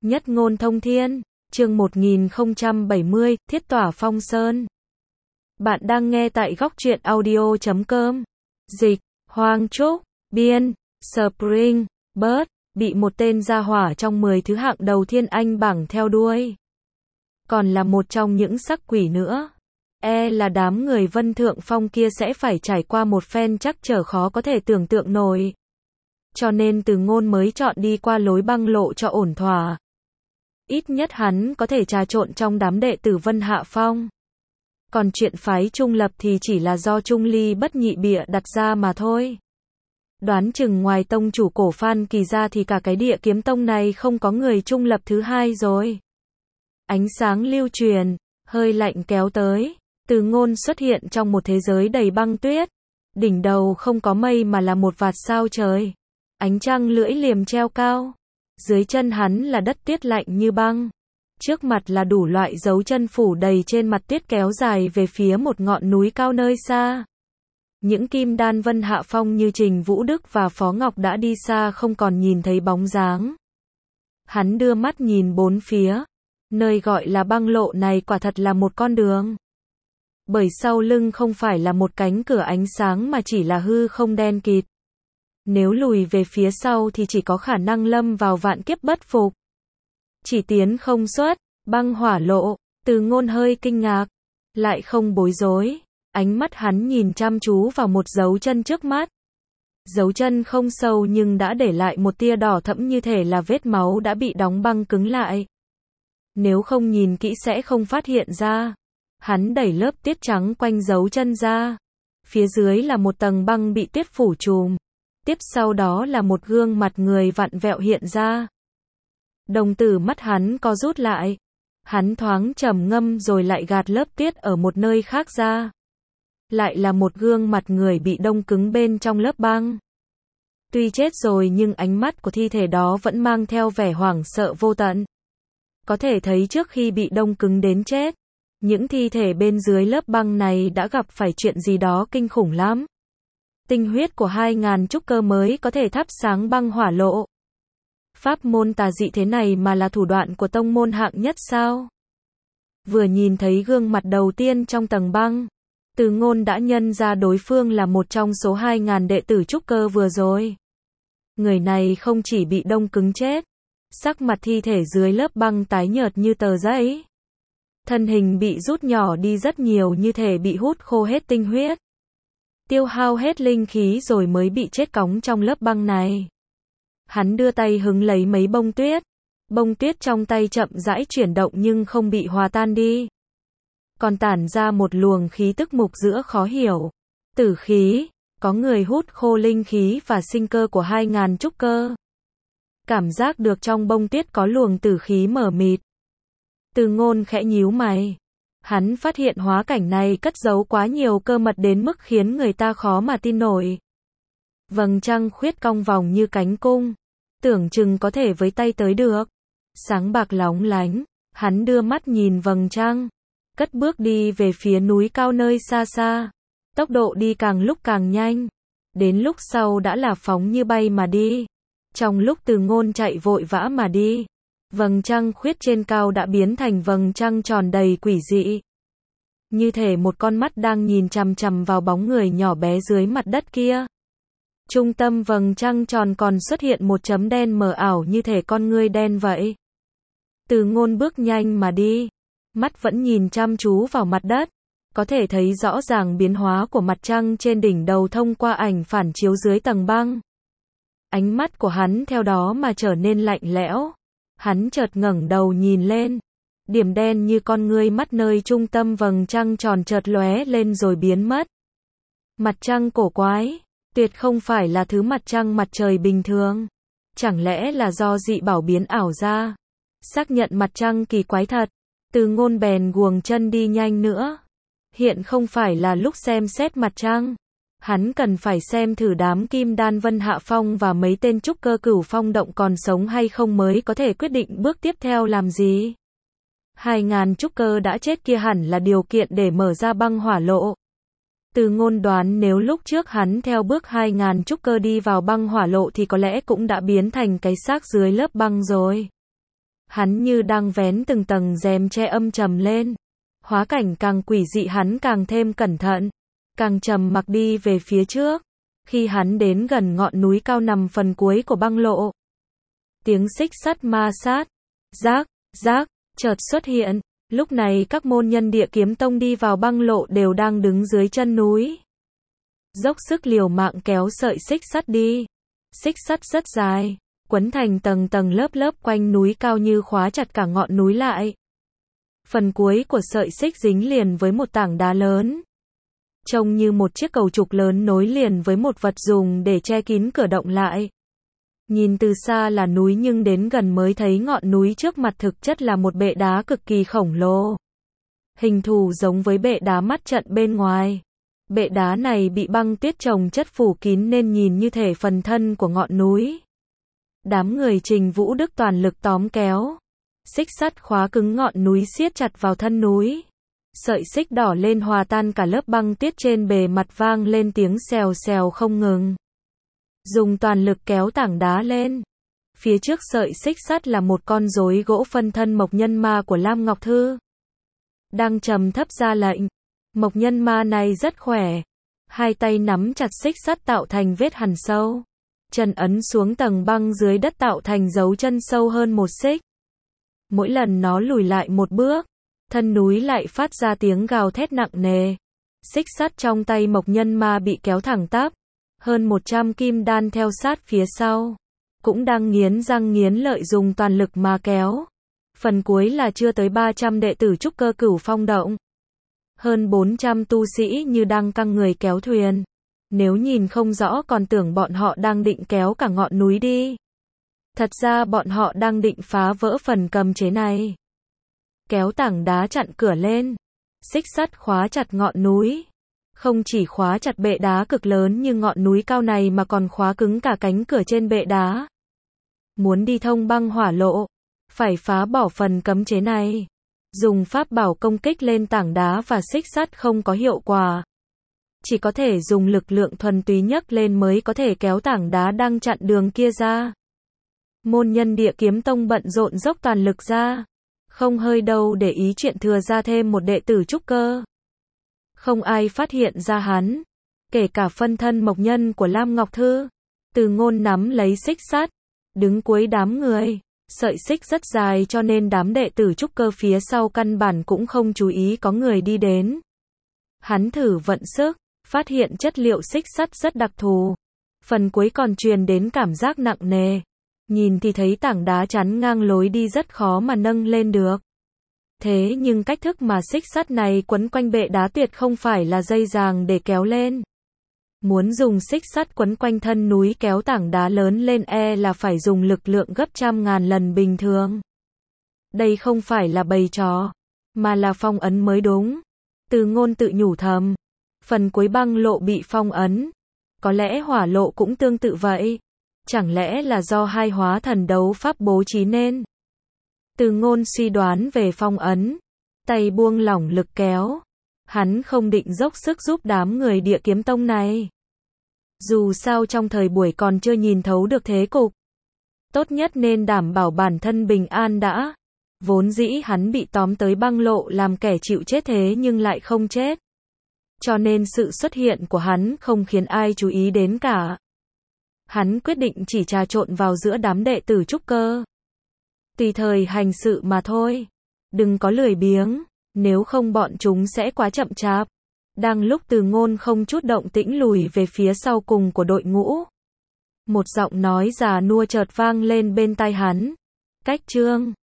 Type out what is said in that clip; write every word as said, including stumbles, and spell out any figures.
Nhất ngôn thông thiên, chương một nghìn không trăm bảy mươi, thiết tỏa phong sơn. Bạn đang nghe tại góc truyện audio chấm com. Dịch, Hoàng Trúc, biên, Spring, Bird, bị một tên gia hỏa trong mười thứ hạng đầu thiên anh bảng theo đuôi. Còn là một trong những sắc quỷ nữa. E là đám người Vân Thượng Phong kia sẽ phải trải qua một phen trắc trở khó có thể tưởng tượng nổi. Cho nên Từ Ngôn mới chọn đi qua lối băng lộ cho ổn thỏa. Ít nhất hắn có thể trà trộn trong đám đệ tử Vân Hạ Phong. Còn chuyện phái trung lập thì chỉ là do Trung Ly bất nhị bịa đặt ra mà thôi. Đoán chừng ngoài tông chủ cổ Phan Kỳ ra thì cả cái Địa Kiếm Tông này không có người trung lập thứ hai rồi. Ánh sáng lưu truyền, hơi lạnh kéo tới. Từ Ngôn xuất hiện trong một thế giới đầy băng tuyết. Đỉnh đầu không có mây mà là một vạt sao trời. Ánh trăng lưỡi liềm treo cao. Dưới chân hắn là đất tuyết lạnh như băng. Trước mặt là đủ loại dấu chân phủ đầy trên mặt tuyết kéo dài về phía một ngọn núi cao nơi xa. Những kim đan Vân Hạ Phong như Trình Vũ Đức và Phó Ngọc đã đi xa không còn nhìn thấy bóng dáng. Hắn đưa mắt nhìn bốn phía. Nơi gọi là băng lộ này quả thật là một con đường. Bởi sau lưng không phải là một cánh cửa ánh sáng mà chỉ là hư không đen kịt. Nếu lùi về phía sau thì chỉ có khả năng lâm vào vạn kiếp bất phục. Chỉ tiến không xuất, băng hỏa lộ. Từ Ngôn hơi kinh ngạc, lại không bối rối. Ánh mắt hắn nhìn chăm chú vào một dấu chân trước mắt. Dấu chân không sâu nhưng đã để lại một tia đỏ thẫm như thể là vết máu đã bị đóng băng cứng lại. Nếu không nhìn kỹ sẽ không phát hiện ra. Hắn đẩy lớp tuyết trắng quanh dấu chân ra. Phía dưới là một tầng băng bị tuyết phủ trùm. Tiếp sau đó là một gương mặt người vặn vẹo hiện ra. Đồng tử mắt hắn co rút lại. Hắn thoáng trầm ngâm rồi lại gạt lớp tuyết ở một nơi khác ra. Lại là một gương mặt người bị đông cứng bên trong lớp băng. Tuy chết rồi nhưng ánh mắt của thi thể đó vẫn mang theo vẻ hoảng sợ vô tận. Có thể thấy trước khi bị đông cứng đến chết, những thi thể bên dưới lớp băng này đã gặp phải chuyện gì đó kinh khủng lắm. Tinh huyết của hai ngàn trúc cơ mới có thể thắp sáng băng hỏa lộ. Pháp môn tà dị thế này mà là thủ đoạn của tông môn hạng nhất sao? Vừa nhìn thấy gương mặt đầu tiên trong tầng băng, Từ Ngôn đã nhận ra đối phương là một trong số hai ngàn đệ tử trúc cơ vừa rồi. Người này không chỉ bị đông cứng chết, sắc mặt thi thể dưới lớp băng tái nhợt như tờ giấy. Thân hình bị rút nhỏ đi rất nhiều như thể bị hút khô hết tinh huyết. Tiêu hao hết linh khí rồi mới bị chết cóng trong lớp băng này. Hắn đưa tay hứng lấy mấy bông tuyết. Bông tuyết trong tay chậm rãi chuyển động nhưng không bị hòa tan đi. Còn tản ra một luồng khí tức mục giữa khó hiểu. Tử khí, có người hút khô linh khí và sinh cơ của hai ngàn trúc cơ. Cảm giác được trong bông tuyết có luồng tử khí mờ mịt. Từ Ngôn khẽ nhíu mày. Hắn phát hiện hóa cảnh này cất giấu quá nhiều cơ mật đến mức khiến người ta khó mà tin nổi. Vầng trăng khuyết cong vòng như cánh cung. Tưởng chừng có thể với tay tới được. Sáng bạc lóng lánh. Hắn đưa mắt nhìn vầng trăng. Cất bước đi về phía núi cao nơi xa xa. Tốc độ đi càng lúc càng nhanh. Đến lúc sau đã là phóng như bay mà đi. Trong lúc Từ Ngôn chạy vội vã mà đi, vầng trăng khuyết trên cao đã biến thành vầng trăng tròn đầy quỷ dị. Như thể một con mắt đang nhìn chằm chằm vào bóng người nhỏ bé dưới mặt đất kia. Trung tâm vầng trăng tròn còn xuất hiện một chấm đen mờ ảo như thể con ngươi đen vậy. Từ Ngôn bước nhanh mà đi, mắt vẫn nhìn chăm chú vào mặt đất. Có thể thấy rõ ràng biến hóa của mặt trăng trên đỉnh đầu thông qua ảnh phản chiếu dưới tầng băng. Ánh mắt của hắn theo đó mà trở nên lạnh lẽo. Hắn chợt ngẩng đầu nhìn lên. Điểm đen như con ngươi mắt nơi trung tâm vầng trăng tròn chợt lóe lên rồi biến mất. Mặt trăng cổ quái, tuyệt không phải là thứ mặt trăng mặt trời bình thường. Chẳng lẽ là do dị bảo biến ảo ra? Xác nhận mặt trăng kỳ quái thật, Từ Ngôn bèn guồng chân đi nhanh nữa. Hiện không phải là lúc xem xét mặt trăng. Hắn cần phải xem thử đám kim đan Vân Hạ Phong và mấy tên trúc cơ Cửu Phong động còn sống hay không mới có thể quyết định bước tiếp theo làm gì. Hai ngàn trúc cơ đã chết kia hẳn là điều kiện để mở ra băng hỏa lộ. Từ Ngôn đoán nếu lúc trước hắn theo bước hai ngàn trúc cơ đi vào băng hỏa lộ thì có lẽ cũng đã biến thành cái xác dưới lớp băng rồi. Hắn như đang vén từng tầng rèm che âm trầm lên. Hóa cảnh càng quỷ dị hắn càng thêm cẩn thận, càng trầm mặc đi về phía trước. Khi hắn đến gần ngọn núi cao nằm phần cuối của băng lộ, tiếng xích sắt ma sát, rác, rác, chợt xuất hiện. Lúc này các môn nhân Địa Kiếm Tông đi vào băng lộ đều đang đứng dưới chân núi, dốc sức liều mạng kéo sợi xích sắt đi. Xích sắt rất dài, quấn thành tầng tầng lớp lớp quanh núi cao như khóa chặt cả ngọn núi lại. Phần cuối của sợi xích dính liền với một tảng đá lớn, trông như một chiếc cầu trục lớn nối liền với một vật dùng để che kín cửa động lại. Nhìn từ xa là núi nhưng đến gần mới thấy ngọn núi trước mặt thực chất là một bệ đá cực kỳ khổng lồ. Hình thù giống với bệ đá mắt trận bên ngoài. Bệ đá này bị băng tuyết chồng chất phủ kín nên nhìn như thể phần thân của ngọn núi. Đám người Trình Vũ Đức toàn lực tóm kéo. Xích sắt khóa cứng ngọn núi siết chặt vào thân núi. Sợi xích đỏ lên hòa tan cả lớp băng tuyết trên bề mặt, vang lên tiếng xèo xèo không ngừng. Dùng toàn lực kéo tảng đá lên. Phía trước sợi xích sắt là một con rối gỗ phân thân Mộc Nhân Ma của Lam Ngọc Thư. Đang trầm thấp ra lệnh. Mộc Nhân Ma này rất khỏe. Hai tay nắm chặt xích sắt tạo thành vết hằn sâu. Chân ấn xuống tầng băng dưới đất tạo thành dấu chân sâu hơn một xích. Mỗi lần nó lùi lại một bước, thân núi lại phát ra tiếng gào thét nặng nề. Xích sắt trong tay Mộc Nhân Ma bị kéo thẳng tắp. Hơn một trăm kim đan theo sát phía sau, cũng đang nghiến răng nghiến lợi dùng toàn lực mà kéo. Phần cuối là chưa tới ba trăm đệ tử trúc cơ Cửu Phong động. Hơn bốn trăm tu sĩ như đang căng người kéo thuyền. Nếu nhìn không rõ còn tưởng bọn họ đang định kéo cả ngọn núi đi. Thật ra bọn họ đang định phá vỡ phần cầm chế này. Kéo tảng đá chặn cửa lên. Xích sắt khóa chặt ngọn núi. Không chỉ khóa chặt bệ đá cực lớn như ngọn núi cao này mà còn khóa cứng cả cánh cửa trên bệ đá. Muốn đi thông băng hỏa lộ, phải phá bỏ phần cấm chế này. Dùng pháp bảo công kích lên tảng đá và xích sắt không có hiệu quả. Chỉ có thể dùng lực lượng thuần túy nhấc lên mới có thể kéo tảng đá đang chặn đường kia ra. Môn nhân Địa Kiếm Tông bận rộn dốc toàn lực ra. Không hơi đâu để ý chuyện thừa ra thêm một đệ tử trúc cơ. Không ai phát hiện ra hắn. Kể cả phân thân Mộc Nhân của Lam Ngọc Thư. Từ Ngôn nắm lấy xích sắt, đứng cuối đám người. Sợi xích rất dài cho nên đám đệ tử trúc cơ phía sau căn bản cũng không chú ý có người đi đến. Hắn thử vận sức, phát hiện chất liệu xích sắt rất đặc thù. Phần cuối còn truyền đến cảm giác nặng nề. Nhìn thì thấy tảng đá chắn ngang lối đi rất khó mà nâng lên được. Thế nhưng cách thức mà xích sắt này quấn quanh bệ đá tuyệt không phải là dây ràng để kéo lên. Muốn dùng xích sắt quấn quanh thân núi kéo tảng đá lớn lên e là phải dùng lực lượng gấp trăm ngàn lần bình thường. Đây không phải là bày trò, mà là phong ấn mới đúng. Từ Ngôn tự nhủ thầm. Phần cuối băng lộ bị phong ấn. Có lẽ hỏa lộ cũng tương tự vậy. Chẳng lẽ là do hai hóa thần đấu pháp bố trí nên? Từ Ngôn suy đoán về phong ấn. Tay buông lỏng lực kéo. Hắn không định dốc sức giúp đám người Địa Kiếm Tông này. Dù sao trong thời buổi còn chưa nhìn thấu được thế cục. Tốt nhất nên đảm bảo bản thân bình an đã. Vốn dĩ hắn bị tóm tới băng lộ làm kẻ chịu chết thế nhưng lại không chết. Cho nên sự xuất hiện của hắn không khiến ai chú ý đến cả. Hắn quyết định chỉ trà trộn vào giữa đám đệ tử trúc cơ. Tùy thời hành sự mà thôi. Đừng có lười biếng, nếu không bọn chúng sẽ quá chậm chạp. Đang lúc Từ Ngôn không chút động tĩnh lùi về phía sau cùng của đội ngũ. Một giọng nói già nua chợt vang lên bên tai hắn. Cách Trương.